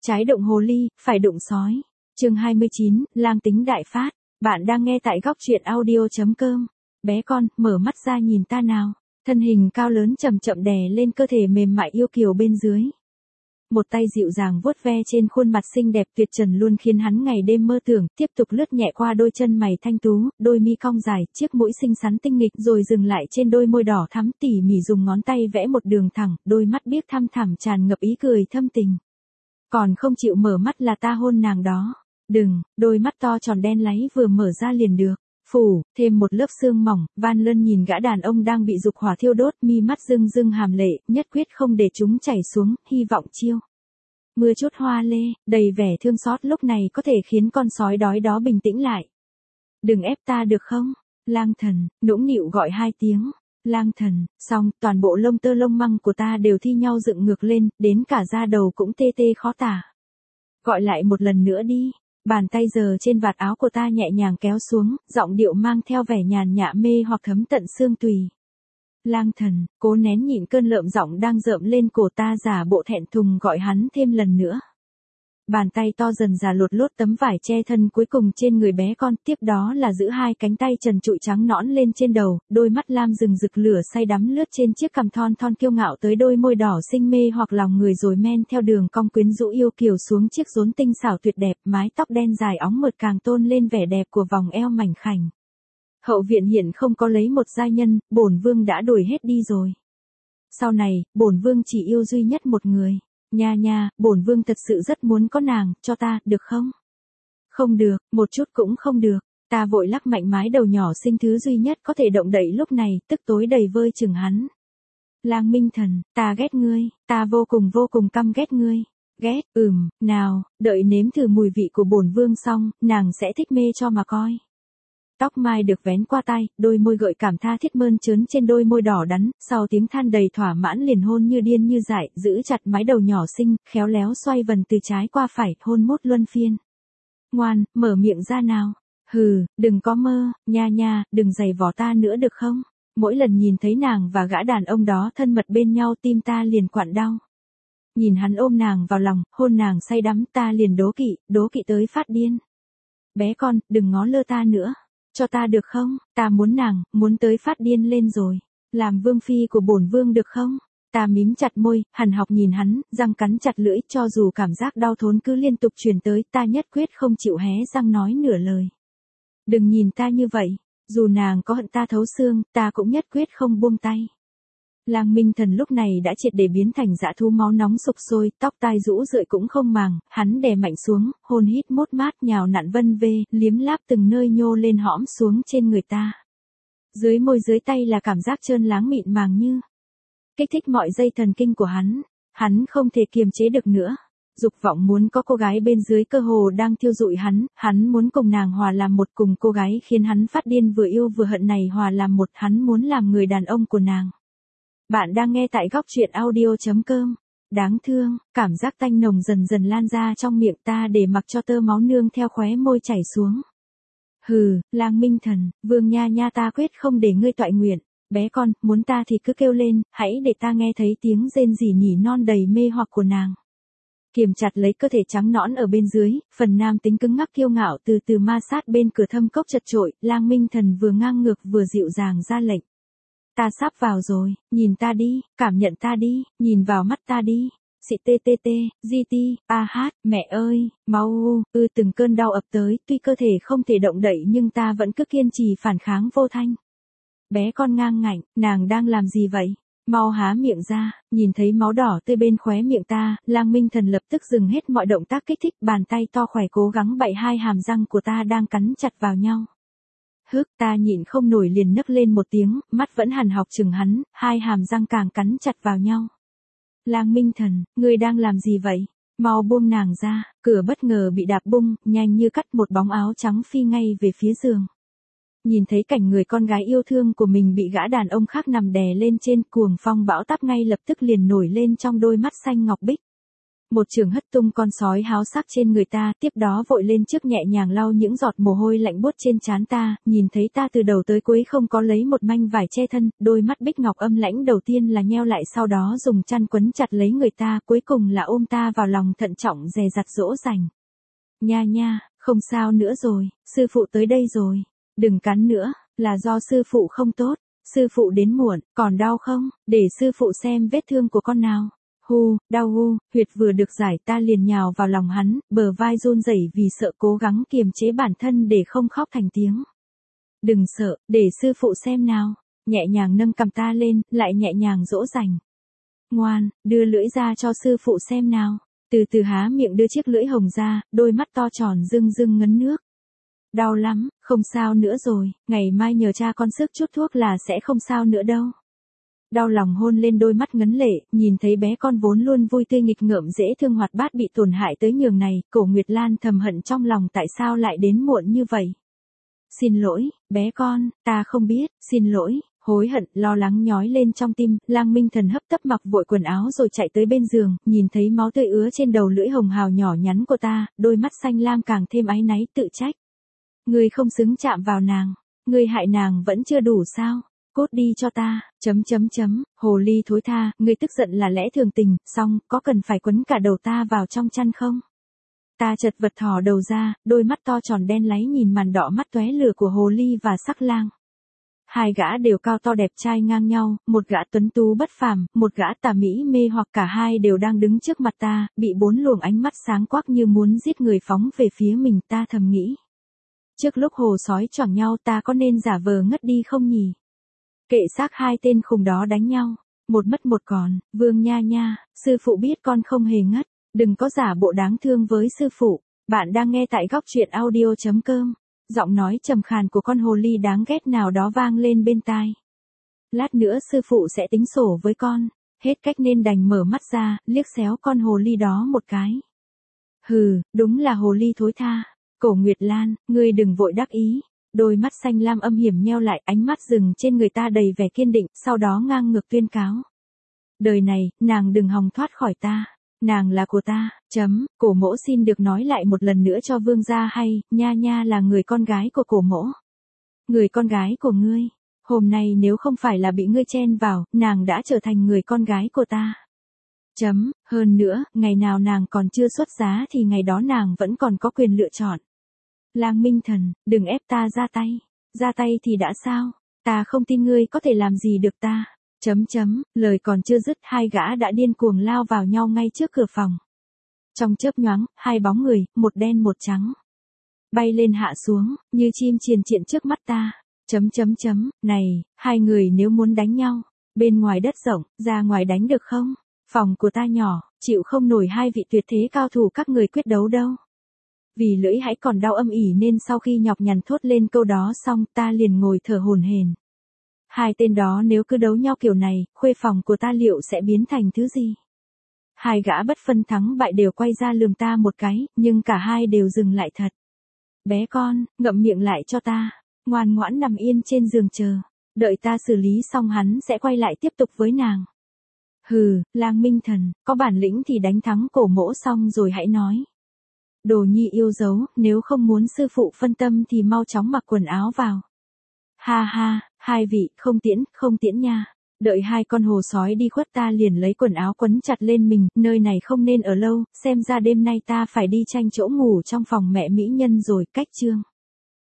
Trái đụng hồ ly, phải đụng sói. Chương 29, lang tính đại phát. Bạn đang nghe tại góc truyện audio.com. Bé con, mở mắt ra nhìn ta nào. Thân hình cao lớn chậm chậm đè lên cơ thể mềm mại yêu kiều bên dưới. Một tay dịu dàng vuốt ve trên khuôn mặt xinh đẹp tuyệt trần luôn khiến hắn ngày đêm mơ tưởng, tiếp tục lướt nhẹ qua đôi chân mày thanh tú, đôi mi cong dài, chiếc mũi xinh xắn tinh nghịch rồi dừng lại trên đôi môi đỏ thắm tỉ mỉ dùng ngón tay vẽ một đường thẳng, đôi mắt biếc thăm thẳm tràn ngập ý cười thâm tình. Còn không chịu mở mắt là ta hôn nàng đó. Đừng, đôi mắt to tròn đen láy vừa mở ra liền được. Phủ, thêm một lớp sương mỏng, Van Lân nhìn gã đàn ông đang bị dục hỏa thiêu đốt, mi mắt rưng rưng hàm lệ, nhất quyết không để chúng chảy xuống, hy vọng chiêu. Mưa chút hoa lê, đầy vẻ thương xót lúc này có thể khiến con sói đói đó bình tĩnh lại. Đừng ép ta được không? Lang thần, nũng nịu gọi hai tiếng. Lang thần, xong, toàn bộ lông tơ lông măng của ta đều thi nhau dựng ngược lên, đến cả da đầu cũng tê tê khó tả. Gọi lại một lần nữa đi. Bàn tay giờ trên vạt áo của ta nhẹ nhàng kéo xuống, giọng điệu mang theo vẻ nhàn nhã mê hoặc thấm tận xương tùy. Lang thần, cố nén nhịn cơn lợm giọng đang rợm lên cổ ta giả bộ thẹn thùng gọi hắn thêm lần nữa. Bàn tay to dần dà lột lốt tấm vải che thân cuối cùng trên người bé con, tiếp đó là giữ hai cánh tay trần trụi trắng nõn lên trên đầu, đôi mắt lam rừng rực lửa say đắm lướt trên chiếc cằm thon thon kiêu ngạo tới đôi môi đỏ xinh mê hoặc lòng người rồi men theo đường cong quyến rũ yêu kiều xuống chiếc rốn tinh xảo tuyệt đẹp, mái tóc đen dài óng mượt càng tôn lên vẻ đẹp của vòng eo mảnh khảnh. Hậu viện hiện không có lấy một giai nhân, bổn vương đã đuổi hết đi rồi. Sau này, bổn vương chỉ yêu duy nhất một người. Nha nha, bổn vương thật sự rất muốn có nàng, cho ta, được không? Không được, một chút cũng không được. Ta vội lắc mạnh mái đầu nhỏ xinh thứ duy nhất có thể động đậy lúc này, tức tối đầy vơi chừng hắn. Lang Minh Thần, ta ghét ngươi, ta vô cùng căm ghét ngươi. Ghét, nào, đợi nếm thử mùi vị của bổn vương xong, nàng sẽ thích mê cho mà coi. Tóc mai được vén qua tai, đôi môi gợi cảm tha thiết mơn trớn trên đôi môi đỏ đắn, sau tiếng than đầy thỏa mãn liền hôn như điên như dại, giữ chặt mái đầu nhỏ xinh, khéo léo xoay vần từ trái qua phải, hôn mốt luân phiên. Ngoan, mở miệng ra nào. Hừ, đừng có mơ, nha nha, đừng giày vò ta nữa được không? Mỗi lần nhìn thấy nàng và gã đàn ông đó thân mật bên nhau tim ta liền quặn đau. Nhìn hắn ôm nàng vào lòng, hôn nàng say đắm ta liền đố kỵ tới phát điên. Bé con, đừng ngó lơ ta nữa. Cho ta được không? Ta muốn nàng, muốn tới phát điên lên rồi. Làm vương phi của bổn vương được không? Ta mím chặt môi, hằn học nhìn hắn, răng cắn chặt lưỡi, cho dù cảm giác đau thốn cứ liên tục truyền tới, ta nhất quyết không chịu hé răng nói nửa lời. Đừng nhìn ta như vậy, dù nàng có hận ta thấu xương, ta cũng nhất quyết không buông tay. Lang Minh Thần lúc này đã triệt để biến thành dã thú máu nóng sục sôi, tóc tai rũ rượi cũng không màng, hắn đè mạnh xuống, hôn hít mốt mát nhào nặn vân vê, liếm láp từng nơi nhô lên hõm xuống trên người ta. Dưới môi dưới tay là cảm giác trơn láng mịn màng như kích thích mọi dây thần kinh của hắn không thể kiềm chế được nữa. Dục vọng muốn có cô gái bên dưới cơ hồ đang thiêu dụi hắn muốn cùng nàng hòa làm một, cùng cô gái khiến hắn phát điên vừa yêu vừa hận này hòa làm một, hắn muốn làm người đàn ông của nàng. Bạn đang nghe tại góc truyện audio.com. Đáng thương, cảm giác tanh nồng dần dần lan ra trong miệng ta để mặc cho tơ máu nương theo khóe môi chảy xuống. Hừ, Lang Minh Thần, vương nha nha ta quyết không để ngươi toại nguyện. Bé con, muốn ta thì cứ kêu lên, hãy để ta nghe thấy tiếng rên rỉ nỉ non đầy mê hoặc của nàng. Kiềm chặt lấy cơ thể trắng nõn ở bên dưới, phần nam tính cứng ngắc kiêu ngạo từ từ ma sát bên cửa thâm cốc chật chội, Lang Minh Thần vừa ngang ngược vừa dịu dàng ra lệnh. Ta sắp vào rồi, nhìn ta đi, cảm nhận ta đi, nhìn vào mắt ta đi. Xị tê tê tê, di ti, a hát, mẹ ơi, mau, từng cơn đau ập tới, tuy cơ thể không thể động đậy nhưng ta vẫn cứ kiên trì phản kháng vô thanh. Bé con ngang ngạnh, nàng đang làm gì vậy? Mau há miệng ra, nhìn thấy máu đỏ tươi bên khóe miệng ta, Lang Minh Thần lập tức dừng hết mọi động tác kích thích, bàn tay to khỏe cố gắng bậy hai hàm răng của ta đang cắn chặt vào nhau. Ta nhịn không nổi liền nấc lên một tiếng, mắt vẫn hằn học chừng hắn, hai hàm răng càng cắn chặt vào nhau. Lang Minh Thần, ngươi đang làm gì vậy? Mau buông nàng ra, cửa bất ngờ bị đạp bung, nhanh như cắt một bóng áo trắng phi ngay về phía giường. Nhìn thấy cảnh người con gái yêu thương của mình bị gã đàn ông khác nằm đè lên trên, cuồng phong bão táp ngay lập tức liền nổi lên trong đôi mắt xanh ngọc bích. Một trường hất tung con sói háo sắc trên người ta, tiếp đó vội lên trước nhẹ nhàng lau những giọt mồ hôi lạnh buốt trên trán ta, nhìn thấy ta từ đầu tới cuối không có lấy một manh vải che thân, đôi mắt bích ngọc âm lãnh đầu tiên là nheo lại, sau đó dùng chăn quấn chặt lấy người ta, cuối cùng là ôm ta vào lòng thận trọng dè dặt dỗ dành. Nha nha, không sao nữa rồi, sư phụ tới đây rồi, đừng cắn nữa, là do sư phụ không tốt, sư phụ đến muộn, còn đau không, để sư phụ xem vết thương của con nào. Hu, đau hu, huyệt vừa được giải ta liền nhào vào lòng hắn, bờ vai run rẩy vì sợ, cố gắng kiềm chế bản thân để không khóc thành tiếng. Đừng sợ, để sư phụ xem nào, nhẹ nhàng nâng cằm ta lên, lại nhẹ nhàng dỗ dành. Ngoan, đưa lưỡi ra cho sư phụ xem nào, từ từ há miệng đưa chiếc lưỡi hồng ra, đôi mắt to tròn rưng rưng ngấn nước. Đau lắm, không sao nữa rồi, ngày mai nhờ cha con sức chút thuốc là sẽ không sao nữa đâu. Đau lòng hôn lên đôi mắt ngấn lệ, nhìn thấy bé con vốn luôn vui tươi nghịch ngợm dễ thương hoạt bát bị tổn hại tới nhường này, Cổ Nguyệt Lan thầm hận trong lòng tại sao lại đến muộn như vậy. Xin lỗi, bé con, ta không biết, xin lỗi, hối hận, lo lắng nhói lên trong tim, Lang Minh Thần hấp tấp mặc vội quần áo rồi chạy tới bên giường, nhìn thấy máu tươi ứa trên đầu lưỡi hồng hào nhỏ nhắn của ta, đôi mắt xanh lam càng thêm áy náy tự trách. Ngươi không xứng chạm vào nàng, ngươi hại nàng vẫn chưa đủ sao? Cút đi cho ta, hồ ly thối tha, ngươi tức giận là lẽ thường tình, xong, có cần phải quấn cả đầu ta vào trong chăn không? Ta chật vật thò đầu ra, đôi mắt to tròn đen láy nhìn màn đỏ mắt tóe lửa của hồ ly và sắc lang. Hai gã đều cao to đẹp trai ngang nhau, một gã tuấn tú bất phàm, một gã tà mỹ mê hoặc, cả hai đều đang đứng trước mặt ta, bị bốn luồng ánh mắt sáng quắc như muốn giết người phóng về phía mình, ta thầm nghĩ. Trước lúc hồ sói choảng nhau ta có nên giả vờ ngất đi không nhỉ? Kệ xác hai tên khùng đó đánh nhau, một mất một còn, Vương nha nha, sư phụ biết con không hề ngất, đừng có giả bộ đáng thương với sư phụ. Bạn đang nghe tại góc truyện audio.com. Giọng nói trầm khàn của con hồ ly đáng ghét nào đó vang lên bên tai. Lát nữa sư phụ sẽ tính sổ với con, hết cách nên đành mở mắt ra, liếc xéo con hồ ly đó một cái. Hừ, đúng là hồ ly thối tha. Cổ Nguyệt Lan, ngươi đừng vội đắc ý. Đôi mắt xanh lam âm hiểm nheo lại, ánh mắt dừng trên người ta đầy vẻ kiên định, sau đó ngang ngược tuyên cáo. Đời này, nàng đừng hòng thoát khỏi ta. Nàng là của ta, Cổ mỗ xin được nói lại một lần nữa cho vương gia hay, nha nha là người con gái của cổ mỗ. Người con gái của ngươi, hôm nay nếu không phải là bị ngươi chen vào, nàng đã trở thành người con gái của ta. Hơn nữa, ngày nào nàng còn chưa xuất giá thì ngày đó nàng vẫn còn có quyền lựa chọn. Lang Minh Thần, đừng ép ta ra tay thì đã sao, ta không tin ngươi có thể làm gì được ta. Lời còn chưa dứt, hai gã đã điên cuồng lao vào nhau ngay trước cửa phòng. Trong chớp nhoáng, hai bóng người, một đen một trắng, bay lên hạ xuống, như chim triền triện trước mắt ta. Này, hai người nếu muốn đánh nhau, bên ngoài đất rộng, ra ngoài đánh được không? Phòng của ta nhỏ, chịu không nổi hai vị tuyệt thế cao thủ các người quyết đấu đâu. Vì lưỡi hãy còn đau âm ỉ nên sau khi nhọc nhằn thốt lên câu đó xong, ta liền ngồi thở hổn hển. Hai tên đó nếu cứ đấu nhau kiểu này, khuê phòng của ta liệu sẽ biến thành thứ gì? Hai gã bất phân thắng bại đều quay ra lườm ta một cái, nhưng cả hai đều dừng lại thật. Bé con, ngậm miệng lại cho ta, ngoan ngoãn nằm yên trên giường chờ, đợi ta xử lý xong hắn sẽ quay lại tiếp tục với nàng. Hừ, Lang Minh Thần, có bản lĩnh thì đánh thắng cổ mỗ xong rồi hãy nói. Đồ nhi yêu dấu, nếu không muốn sư phụ phân tâm thì mau chóng mặc quần áo vào. Ha ha, hai vị, không tiễn nha. Đợi hai con hồ sói đi khuất ta liền lấy quần áo quấn chặt lên mình, nơi này không nên ở lâu, xem ra đêm nay ta phải đi tranh chỗ ngủ trong phòng mẹ mỹ nhân rồi, cách chương.